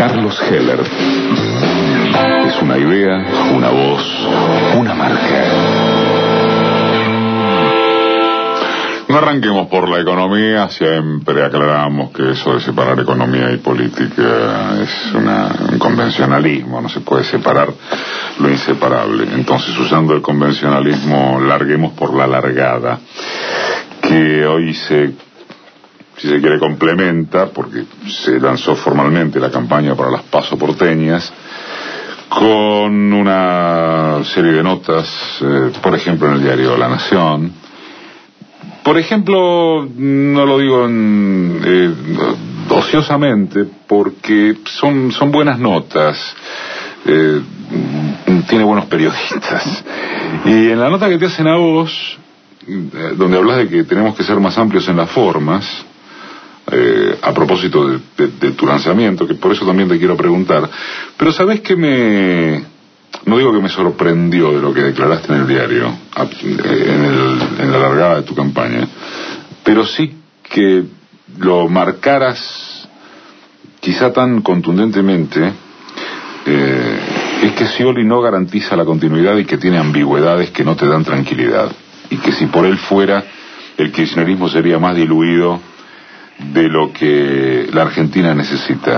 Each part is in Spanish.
Carlos Heller. Es una idea, una voz, una marca. No arranquemos por la economía, siempre aclaramos que eso de separar economía y política es un convencionalismo, no se puede separar lo inseparable. Entonces, usando el convencionalismo, larguemos por la largada, que hoy si se quiere, complementa, porque se lanzó formalmente la campaña para las PASO porteñas, con una serie de notas, por ejemplo, en el diario La Nación. Por ejemplo, no lo digo ociosamente, porque son buenas notas, tiene buenos periodistas. Y en la nota que te hacen a vos, donde hablas de que tenemos que ser más amplios en las formas, a propósito de tu lanzamiento, que por eso también te quiero preguntar, pero ¿sabés qué no digo que me sorprendió de lo que declaraste en el diario, en la largada de tu campaña, pero sí que lo marcaras quizá tan contundentemente, es que Scioli no garantiza la continuidad y que tiene ambigüedades que no te dan tranquilidad, y que si por él fuera, el kirchnerismo sería más diluido de lo que la Argentina necesita.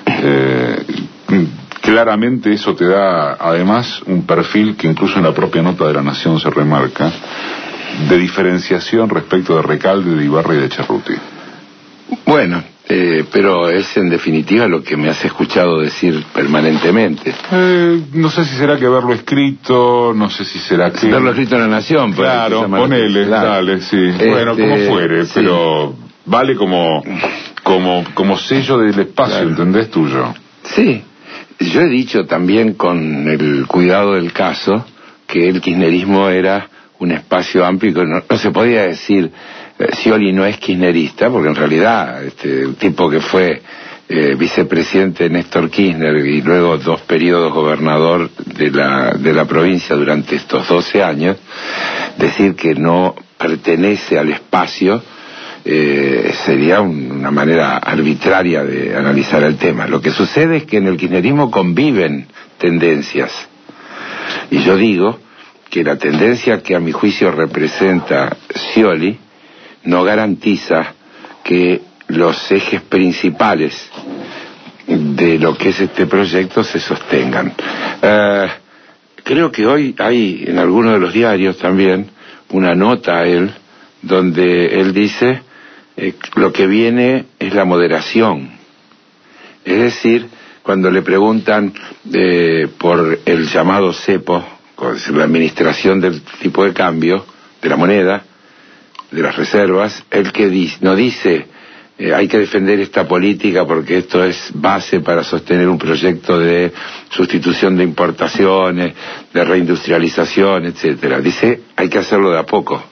Claramente eso te da además un perfil que incluso en la propia nota de La Nación se remarca, de diferenciación respecto de Recalde, de Ibarra y de Cerruti. Bueno, pero es en definitiva lo que me has escuchado decir permanentemente. No sé si será que verlo escrito, no sé si será que... Verlo escrito en La Nación. Claro, ponele, claro. Dale, sí. Bueno, como fuere, sí. Pero vale como sello del espacio, claro. ¿Entendés? Tuyo. Sí. Yo he dicho también, con el cuidado del caso, que el kirchnerismo era un espacio amplio, que no se podía decir Scioli no es kirchnerista, porque en realidad un tipo que fue vicepresidente de Néstor Kirchner y luego 2 periodos gobernador de la provincia durante estos 12 años, decir que no pertenece al espacio sería una manera arbitraria de analizar el tema. Lo que sucede es que en el kirchnerismo conviven tendencias, y yo digo que la tendencia que a mi juicio representa Scioli no garantiza que los ejes principales de lo que es este proyecto se sostengan. Creo que hoy hay en algunos de los diarios también una nota a él donde él dice lo que viene es la moderación. Es decir, cuando le preguntan por el llamado cepo, la administración del tipo de cambio, de la moneda, de las reservas, él que no dice hay que defender esta política porque esto es base para sostener un proyecto de sustitución de importaciones, de reindustrialización, etcétera. Dice hay que hacerlo de a poco.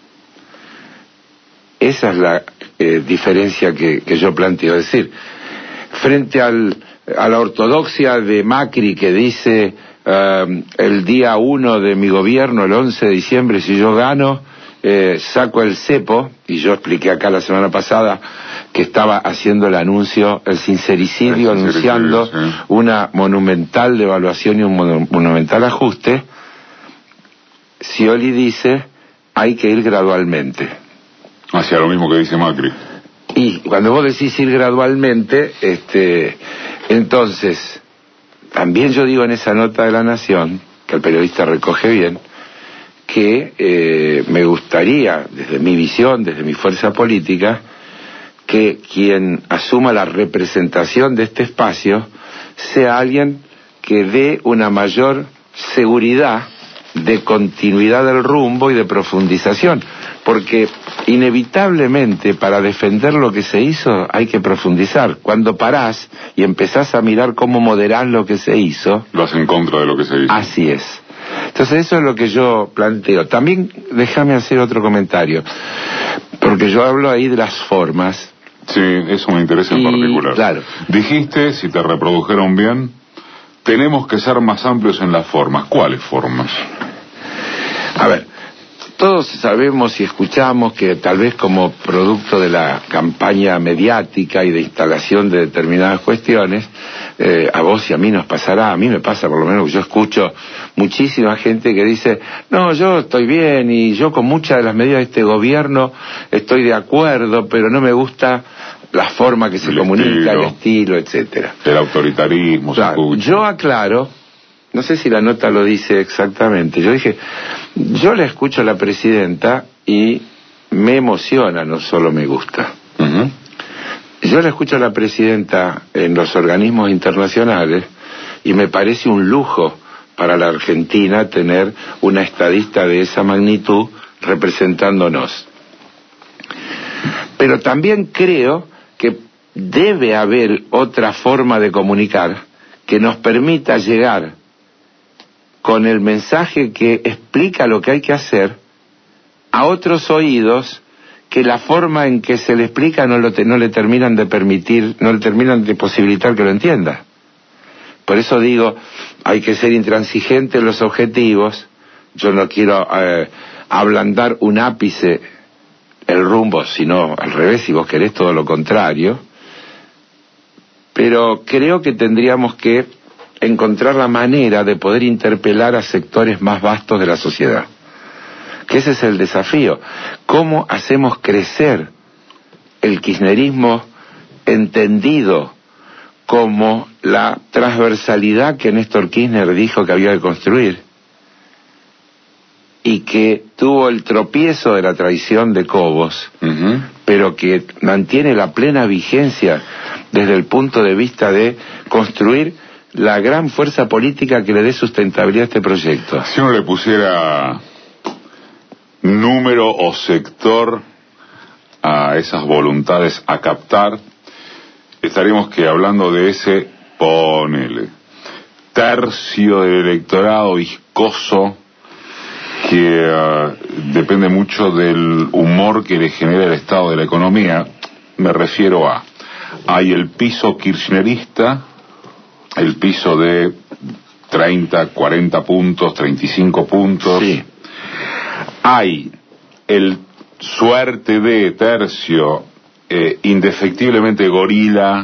Esa es la diferencia que yo planteo. Es decir, frente a la ortodoxia de Macri que dice el día 1 de mi gobierno, el 11 de diciembre, si yo gano, saco el cepo, y yo expliqué acá la semana pasada que estaba haciendo el anuncio, el sincericidio, anunciando sí, una monumental devaluación y un monumental ajuste. Scioli dice hay que ir gradualmente. Hacia lo mismo que dice Macri. Y cuando vos decís ir gradualmente, entonces, también yo digo en esa nota de La Nación, que el periodista recoge bien, que me gustaría, desde mi visión, desde mi fuerza política, que quien asuma la representación de este espacio sea alguien que dé una mayor seguridad de continuidad del rumbo y de profundización, porque inevitablemente para defender lo que se hizo hay que profundizar. Cuando parás y empezás a mirar cómo moderás lo que se hizo, lo haces en contra de lo que se hizo. Así es. Entonces eso es lo que yo planteo. También déjame hacer otro comentario, porque yo hablo ahí de las formas. Sí, eso me interesa en particular. Claro. Dijiste, si te reprodujeron bien, tenemos que ser más amplios en las formas. ¿Cuáles formas? A ver, todos sabemos y escuchamos que tal vez como producto de la campaña mediática y de instalación de determinadas cuestiones, a vos y a mí nos pasará, a mí me pasa por lo menos que yo escucho muchísima gente que dice, no, yo estoy bien y yo con muchas de las medidas de este gobierno estoy de acuerdo, pero no me gusta la forma que se comunica, el estilo, etcétera. El autoritarismo, claro, yo aclaro, no sé si la nota lo dice exactamente, yo dije, yo le escucho a la presidenta y me emociona, no solo me gusta. Uh-huh. Yo le escucho a la presidenta en los organismos internacionales y me parece un lujo para la Argentina tener una estadista de esa magnitud representándonos. Pero también creo que debe haber otra forma de comunicar que nos permita llegar con el mensaje que explica lo que hay que hacer a otros oídos que la forma en que se le explica no le terminan de permitir, no le terminan de posibilitar que lo entienda. Por eso digo, hay que ser intransigente en los objetivos. Yo no quiero ablandar un ápice el rumbo, sino al revés, si vos querés todo lo contrario. Pero creo que tendríamos que encontrar la manera de poder interpelar a sectores más vastos de la sociedad. Que ese es el desafío. ¿Cómo hacemos crecer el kirchnerismo entendido como la transversalidad que Néstor Kirchner dijo que había que construir y que tuvo el tropiezo de la traición de Cobos, uh-huh, pero que mantiene la plena vigencia desde el punto de vista de construir la gran fuerza política que le dé sustentabilidad a este proyecto? Si uno le pusiera número o sector a esas voluntades a captar, estaríamos que hablando de ese, ponele, tercio del electorado viscoso que depende mucho del humor que le genera el estado de la economía. Me refiero a, hay el piso kirchnerista, el piso de 30, 40 puntos, 35 puntos. Sí. Hay el suerte de tercio indefectiblemente gorila,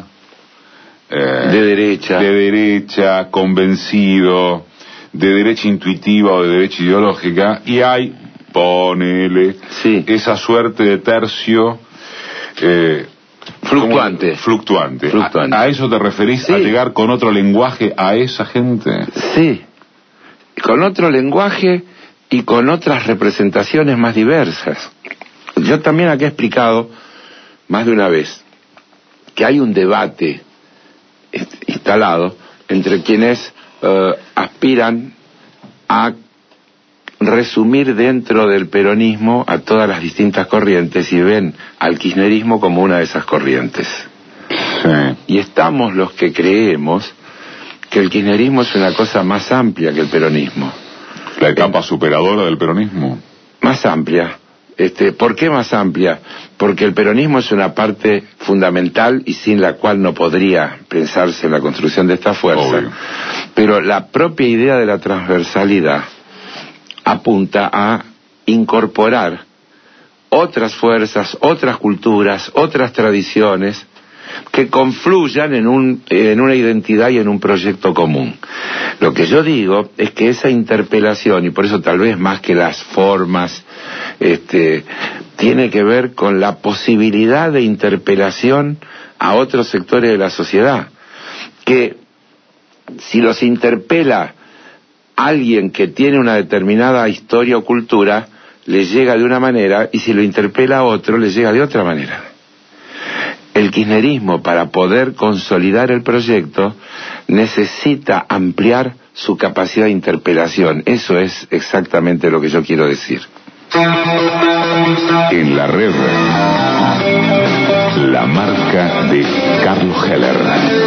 de derecha, convencido, de derecha intuitiva o de derecha ideológica, y hay, ponele, sí, esa suerte de tercio fluctuante. ¿A eso te referís? Sí. ¿A llegar con otro lenguaje a esa gente? Sí, con otro lenguaje y con otras representaciones más diversas. Yo también aquí he explicado más de una vez que hay un debate instalado entre quienes aspiran a resumir dentro del peronismo a todas las distintas corrientes y ven al kirchnerismo como una de esas corrientes. Sí. Y estamos los que creemos que el kirchnerismo es una cosa más amplia que el peronismo. ¿La etapa superadora del peronismo? Más amplia. ¿Por qué más amplia? Porque el peronismo es una parte fundamental y sin la cual no podría pensarse en la construcción de esta fuerza. Obvio. Pero la propia idea de la transversalidad apunta a incorporar otras fuerzas, otras culturas, otras tradiciones que confluyan en una identidad y en un proyecto común. Lo que yo digo es que esa interpelación, y por eso tal vez más que las formas, tiene que ver con la posibilidad de interpelación a otros sectores de la sociedad, que si los interpela alguien que tiene una determinada historia o cultura, le llega de una manera, y si lo interpela a otro, le llega de otra manera. El kirchnerismo, para poder consolidar el proyecto, necesita ampliar su capacidad de interpelación. Eso es exactamente lo que yo quiero decir. En la red, la marca de Carlos Heller.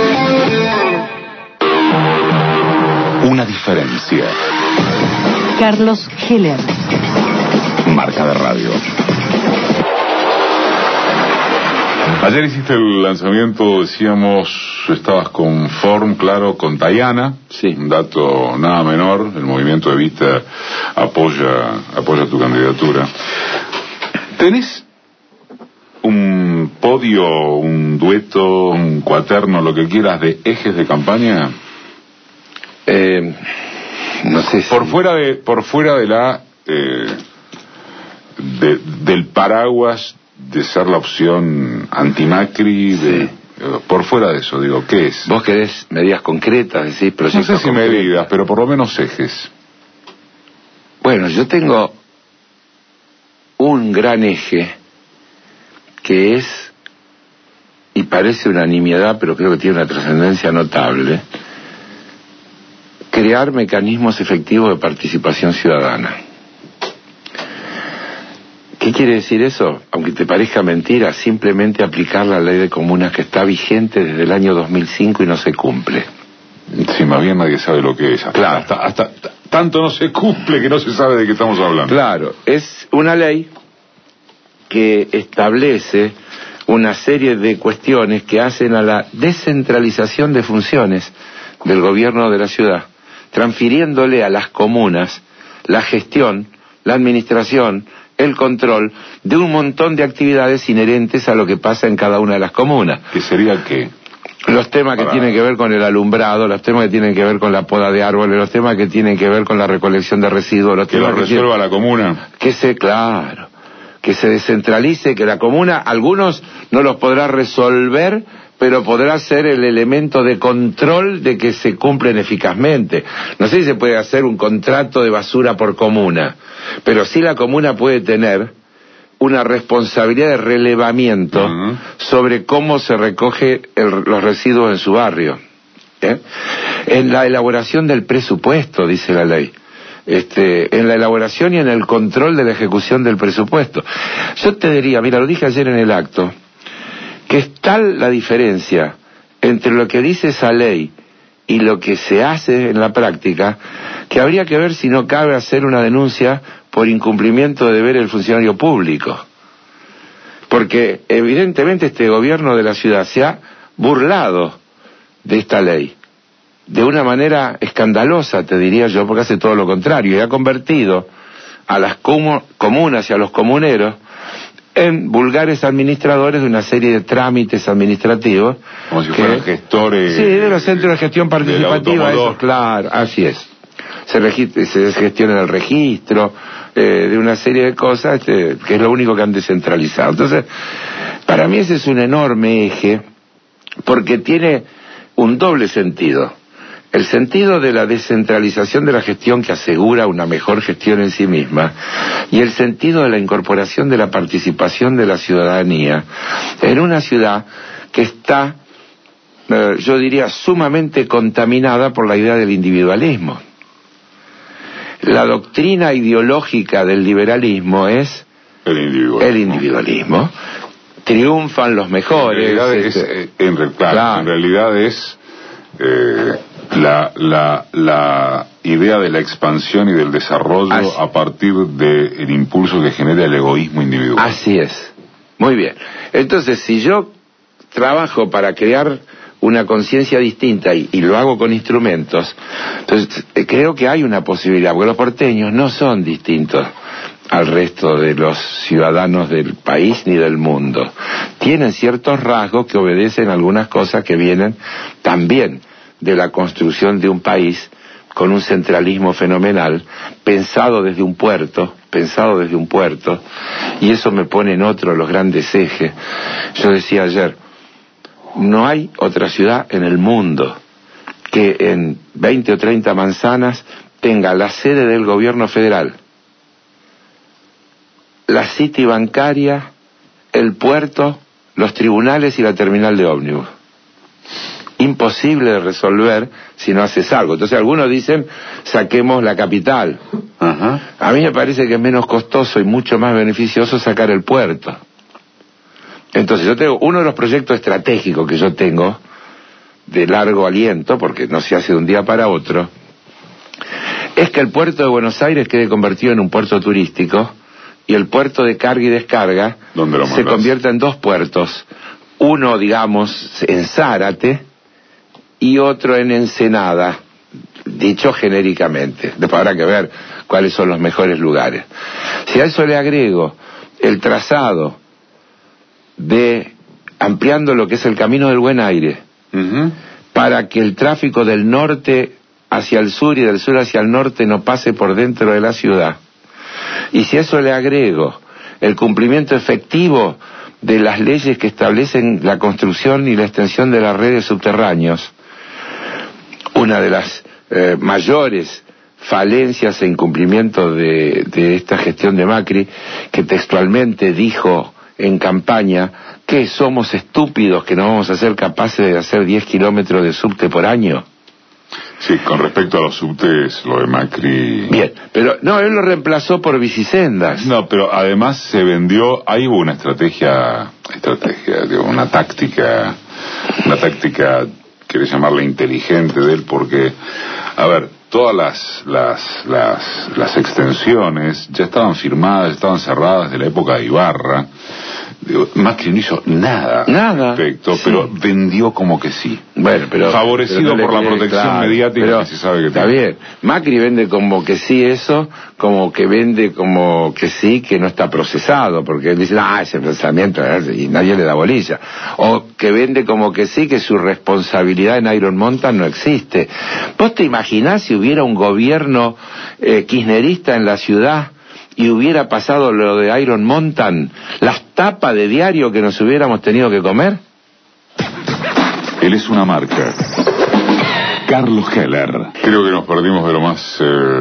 Una diferencia. Carlos Heller. Marca de radio. Ayer hiciste el lanzamiento, decíamos, estabas con Form, claro, con Tayana. Sí. Un dato nada menor, el movimiento de Vista apoya tu candidatura. ¿Tenés un podio, un dueto, un cuaterno, lo que quieras, de ejes de campaña? No sé si... Por fuera de la... del paraguas de ser la opción anti-Macri, Sí. Por fuera de eso, digo, ¿qué es? ¿Vos querés medidas concretas, decís No proyectos sé si concretos? medidas, pero por lo menos ejes. Bueno, yo tengo un gran eje que es, y parece una nimiedad, pero creo que tiene una trascendencia notable, crear mecanismos efectivos de participación ciudadana. ¿Qué quiere decir eso? Aunque te parezca mentira, simplemente aplicar la ley de comunas que está vigente desde el año 2005 y no se cumple. Sí, más bien nadie sabe lo que es. Claro. Hasta tanto no se cumple que no se sabe de qué estamos hablando. Claro, es una ley que establece una serie de cuestiones que hacen a la descentralización de funciones del gobierno de la ciudad, transfiriéndole a las comunas la gestión, la administración, el control de un montón de actividades inherentes a lo que pasa en cada una de las comunas. ¿Qué sería qué? Los temas que tienen que ver con el alumbrado, los temas que tienen que ver con la poda de árboles, los temas que tienen que ver con la recolección de residuos, los Que temas lo resuelva la comuna. que se descentralice, que la comuna, algunos no los podrá resolver, pero podrá ser el elemento de control de que se cumplen eficazmente. No sé si se puede hacer un contrato de basura por comuna, pero sí la comuna puede tener una responsabilidad de relevamiento sobre cómo se recoge los residuos en su barrio. En la elaboración del presupuesto, dice la ley. En la elaboración y en el control de la ejecución del presupuesto. Yo te diría, mira, lo dije ayer en el acto, que es tal la diferencia entre lo que dice esa ley y lo que se hace en la práctica, que habría que ver si no cabe hacer una denuncia por incumplimiento de deber del funcionario público. Porque evidentemente este gobierno de la ciudad se ha burlado de esta ley de una manera escandalosa, te diría yo, porque hace todo lo contrario, y ha convertido a las comunas y a los comuneros en vulgares administradores de una serie de trámites administrativos. Como si fueran gestores. Sí, de los centros de gestión participativa, eso, claro, así es. Se gestiona el registro, de una serie de cosas, que es lo único que han descentralizado. Entonces, para mí ese es un enorme eje, porque tiene un doble sentido. El sentido de la descentralización de la gestión, que asegura una mejor gestión en sí misma, y el sentido de la incorporación de la participación de la ciudadanía en una ciudad que está, yo diría, sumamente contaminada por la idea del individualismo. La doctrina ideológica del liberalismo es el individualismo. Triunfan los mejores. En realidad es la idea de la expansión y del desarrollo a partir del impulso que genera el egoísmo individual. Así es. Muy bien. Entonces, si yo trabajo para crear una conciencia distinta y lo hago con instrumentos, entonces creo que hay una posibilidad, porque los porteños no son distintos al resto de los ciudadanos del país ni del mundo. Tienen ciertos rasgos que obedecen a algunas cosas que vienen también de la construcción de un país con un centralismo fenomenal, pensado desde un puerto, y eso me pone en otro de los grandes ejes. Yo decía ayer, no hay otra ciudad en el mundo que en 20 o 30 manzanas tenga la sede del gobierno federal, la city bancaria, el puerto, los tribunales y la terminal de ómnibus. Imposible de resolver si no haces algo. Entonces algunos dicen, saquemos la capital. A mí me parece que es menos costoso y mucho más beneficioso sacar el puerto. Entonces yo tengo uno de los proyectos estratégicos que yo tengo, de largo aliento, porque no se hace de un día para otro, es que el puerto de Buenos Aires quede convertido en un puerto turístico y el puerto de carga y descarga se convierta en dos puertos, uno, digamos, en Zárate y otro en Ensenada, dicho genéricamente. Después habrá que ver cuáles son los mejores lugares. Si a eso le agrego el trazado de ampliando lo que es el Camino del Buen Aire, para que el tráfico del norte hacia el sur y del sur hacia el norte no pase por dentro de la ciudad, y si a eso le agrego el cumplimiento efectivo de las leyes que establecen la construcción y la extensión de las redes subterráneos, una de las mayores falencias e incumplimiento de esta gestión de Macri, que textualmente dijo en campaña que somos estúpidos, que no vamos a ser capaces de hacer 10 kilómetros de subte por año. Sí, con respecto a los subtes, lo de Macri... Bien, pero no, él lo reemplazó por bicisendas. No, pero además se vendió, ahí hubo una estrategia, digo, una táctica, querés llamarla inteligente de él, porque, a ver, todas las extensiones ya estaban firmadas, estaban cerradas de la época de Ibarra. Digo, Macri no hizo nada al respecto, sí, pero vendió como que sí. Bueno, pero favorecido pero no por la protección mediática que se sabe que está tiene. Bien, Macri vende como que sí eso, como que vende como que sí, que no está procesado, porque él dice, ese pensamiento, y nadie le da bolilla. O que vende como que sí, que su responsabilidad en Iron Mountain no existe. ¿Vos te imaginás si hubiera un gobierno kirchnerista en la ciudad y hubiera pasado lo de Iron Mountain, las tapas de diario que nos hubiéramos tenido que comer? Él es una marca. Carlos Heller. Creo que nos perdimos de lo más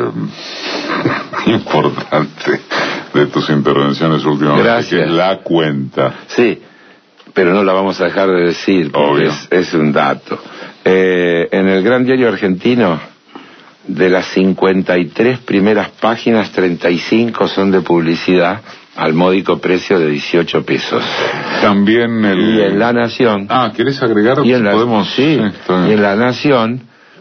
importante de tus intervenciones últimamente. Gracias. Que es la cuenta. Sí, pero no la vamos a dejar de decir, porque es un dato. En el Gran Diario Argentino, de las 53 primeras páginas, 35 son de publicidad al módico precio de 18 pesos. También Y en La Nación... ¿querés agregar? Y en la, ¿Podemos? Sí, y en La Nación,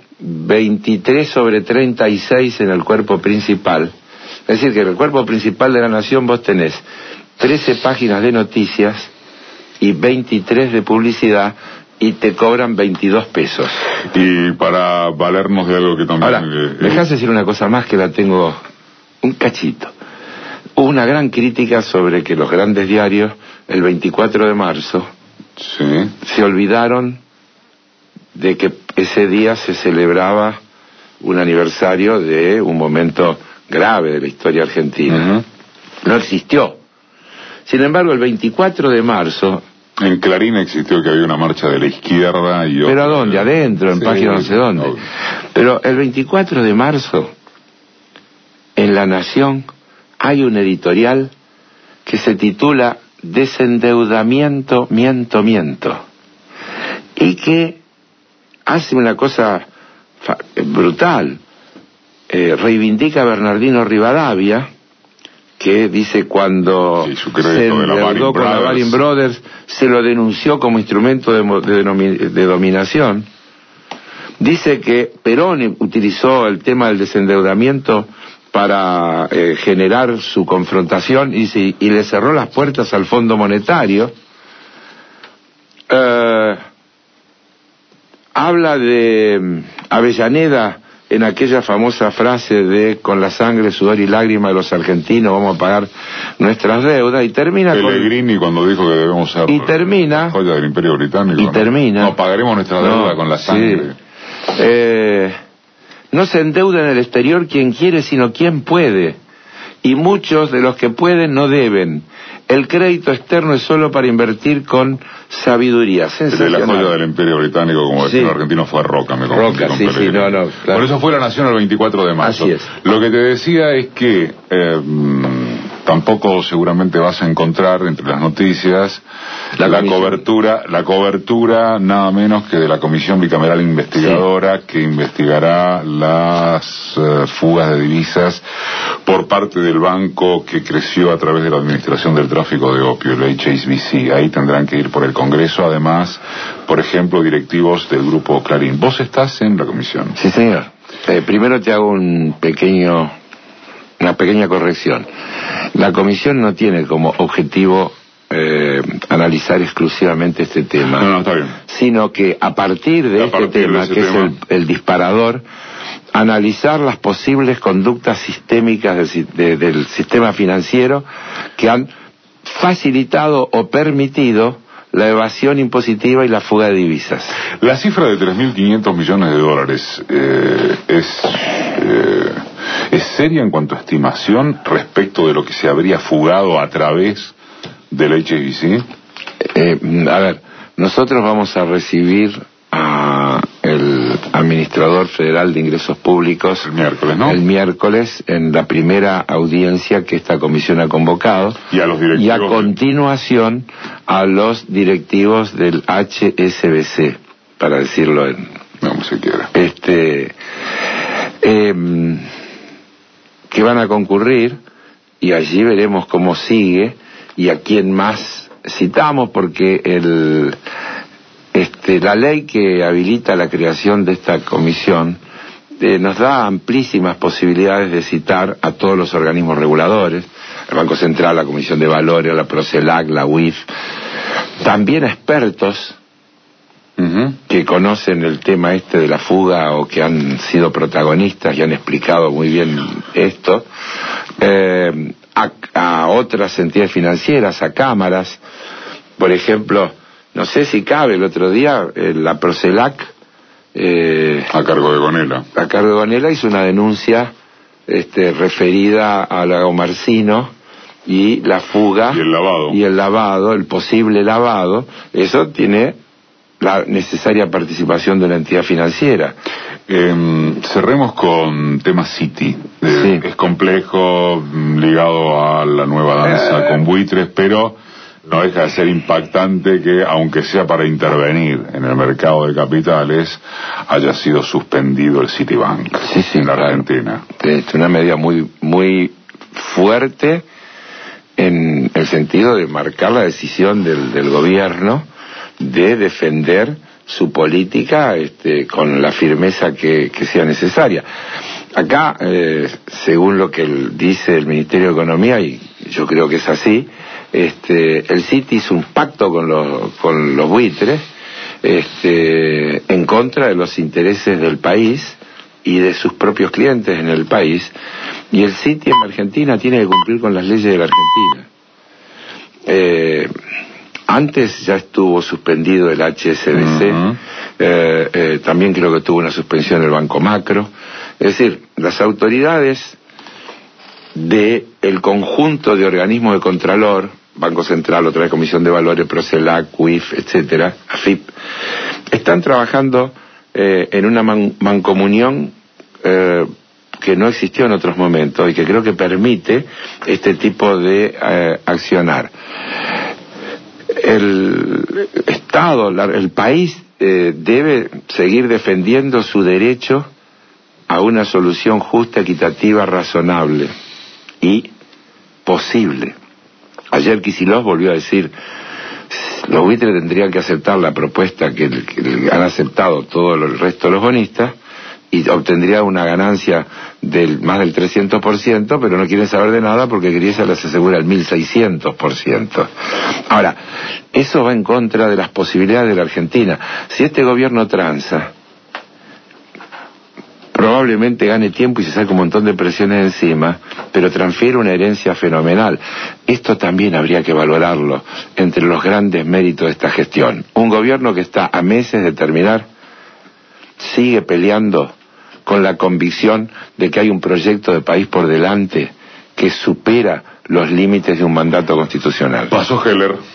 23/36 en el cuerpo principal. Es decir, que en el cuerpo principal de La Nación vos tenés 13 páginas de noticias y 23 de publicidad, y te cobran 22 pesos. Y para valernos de algo que también... Ahora, dejás decir una cosa más que la tengo un cachito. Hubo una gran crítica sobre que los grandes diarios, el 24 de marzo, se olvidaron de que ese día se celebraba un aniversario de un momento grave de la historia argentina. No existió. Sin embargo, el 24 de marzo... En Clarín existió que había una marcha de la izquierda y... ¿Pero a dónde? Adentro, en página no sé dónde. Pero el 24 de marzo, en La Nación, hay un editorial que se titula Desendeudamiento, miento. Y que hace una cosa brutal. Reivindica a Bernardino Rivadavia, que dice cuando se endeudó con la Baring Brothers, se lo denunció como instrumento de dominación. Dice que Perón utilizó el tema del desendeudamiento para generar su confrontación y le cerró las puertas al Fondo Monetario. Habla de Avellaneda en aquella famosa frase de con la sangre, sudor y lágrima de los argentinos vamos a pagar nuestras deudas, y termina Pellegrini cuando dijo que debemos ser la joya del Imperio Británico, termina pagaremos nuestra deuda con la sangre. No se endeuda en el exterior quien quiere, sino quien puede, y muchos de los que pueden no deben. El crédito externo es solo para invertir con sabiduría. De la joya del Imperio Británico, como decía el argentino, fue Roca, me confundí con Pellegrini. Claro. Por eso fue La Nación el 24 de marzo. Así es. Lo que te decía es que tampoco seguramente vas a encontrar entre las noticias la cobertura nada menos que de la Comisión Bicameral Investigadora, que investigará las fugas de divisas por parte del banco que creció a través de la administración del tráfico de opio, el HSBC. Ahí tendrán que ir por el Congreso, además, por ejemplo, directivos del grupo Clarín. ¿Vos estás en la comisión? Sí, señor. Primero te hago una pequeña corrección. La comisión no tiene como objetivo analizar exclusivamente este tema. No, está bien. Sino que a partir de este tema, que es el disparador, analizar las posibles conductas sistémicas del sistema financiero que han facilitado o permitido la evasión impositiva y la fuga de divisas. La cifra de 3.500 millones de dólares es seria en cuanto a estimación respecto de lo que se habría fugado a través del HSBC. A ver, nosotros vamos a recibir a el administrador federal de ingresos públicos el miércoles, ¿no? El miércoles, en la primera audiencia que esta comisión ha convocado, y a los directivos, y a continuación a los directivos del HSBC, para decirlo en como se quiera, que van a concurrir, y allí veremos cómo sigue y a quién más citamos, porque la ley que habilita la creación de esta comisión nos da amplísimas posibilidades de citar a todos los organismos reguladores, el Banco Central, la Comisión de Valores, la Procelac, la UIF, también expertos que conocen el tema de la fuga o que han sido protagonistas y han explicado muy bien esto, a otras entidades financieras, a cámaras, por ejemplo. No sé si cabe, el otro día la Procelac a cargo de Gonela hizo una denuncia referida a Lago Marcino y la fuga y el lavado, el posible lavado. Eso tiene la necesaria participación de una entidad financiera. Cerremos con tema Citi. Sí. Es complejo, ligado a la nueva danza con buitres, pero no deja de ser impactante que, aunque sea para intervenir en el mercado de capitales, haya sido suspendido el Citibank en la Argentina. Es una medida muy, muy fuerte en el sentido de marcar la decisión del gobierno de defender su política con la firmeza que sea necesaria. Acá, según lo que dice el Ministerio de Economía, y yo creo que es así, el Citi hizo un pacto con los buitres en contra de los intereses del país y de sus propios clientes en el país, y el Citi en la Argentina tiene que cumplir con las leyes de la Argentina. Antes ya estuvo suspendido el HSBC, también creo que tuvo una suspensión el Banco Macro. Es decir, las autoridades del conjunto de organismos de contralor, Banco Central, otra vez Comisión de Valores, Procelac, UIF, etcétera, AFIP, están trabajando en una mancomunión que no existió en otros momentos y que creo que permite este tipo de accionar. El Estado, el país debe seguir defendiendo su derecho a una solución justa, equitativa, razonable y posible. Ayer Kicillof volvió a decir, los buitres tendrían que aceptar la propuesta que han aceptado todo el resto de los bonistas y obtendría una ganancia del más del 300%, pero no quieren saber de nada porque Griesa les asegura el 1.600%. Ahora, eso va en contra de las posibilidades de la Argentina. Si este gobierno tranza, probablemente gane tiempo y se saque un montón de presiones encima, pero transfiere una herencia fenomenal. Esto también habría que valorarlo entre los grandes méritos de esta gestión. Un gobierno que está a meses de terminar sigue peleando con la convicción de que hay un proyecto de país por delante que supera los límites de un mandato constitucional. Paso Heller.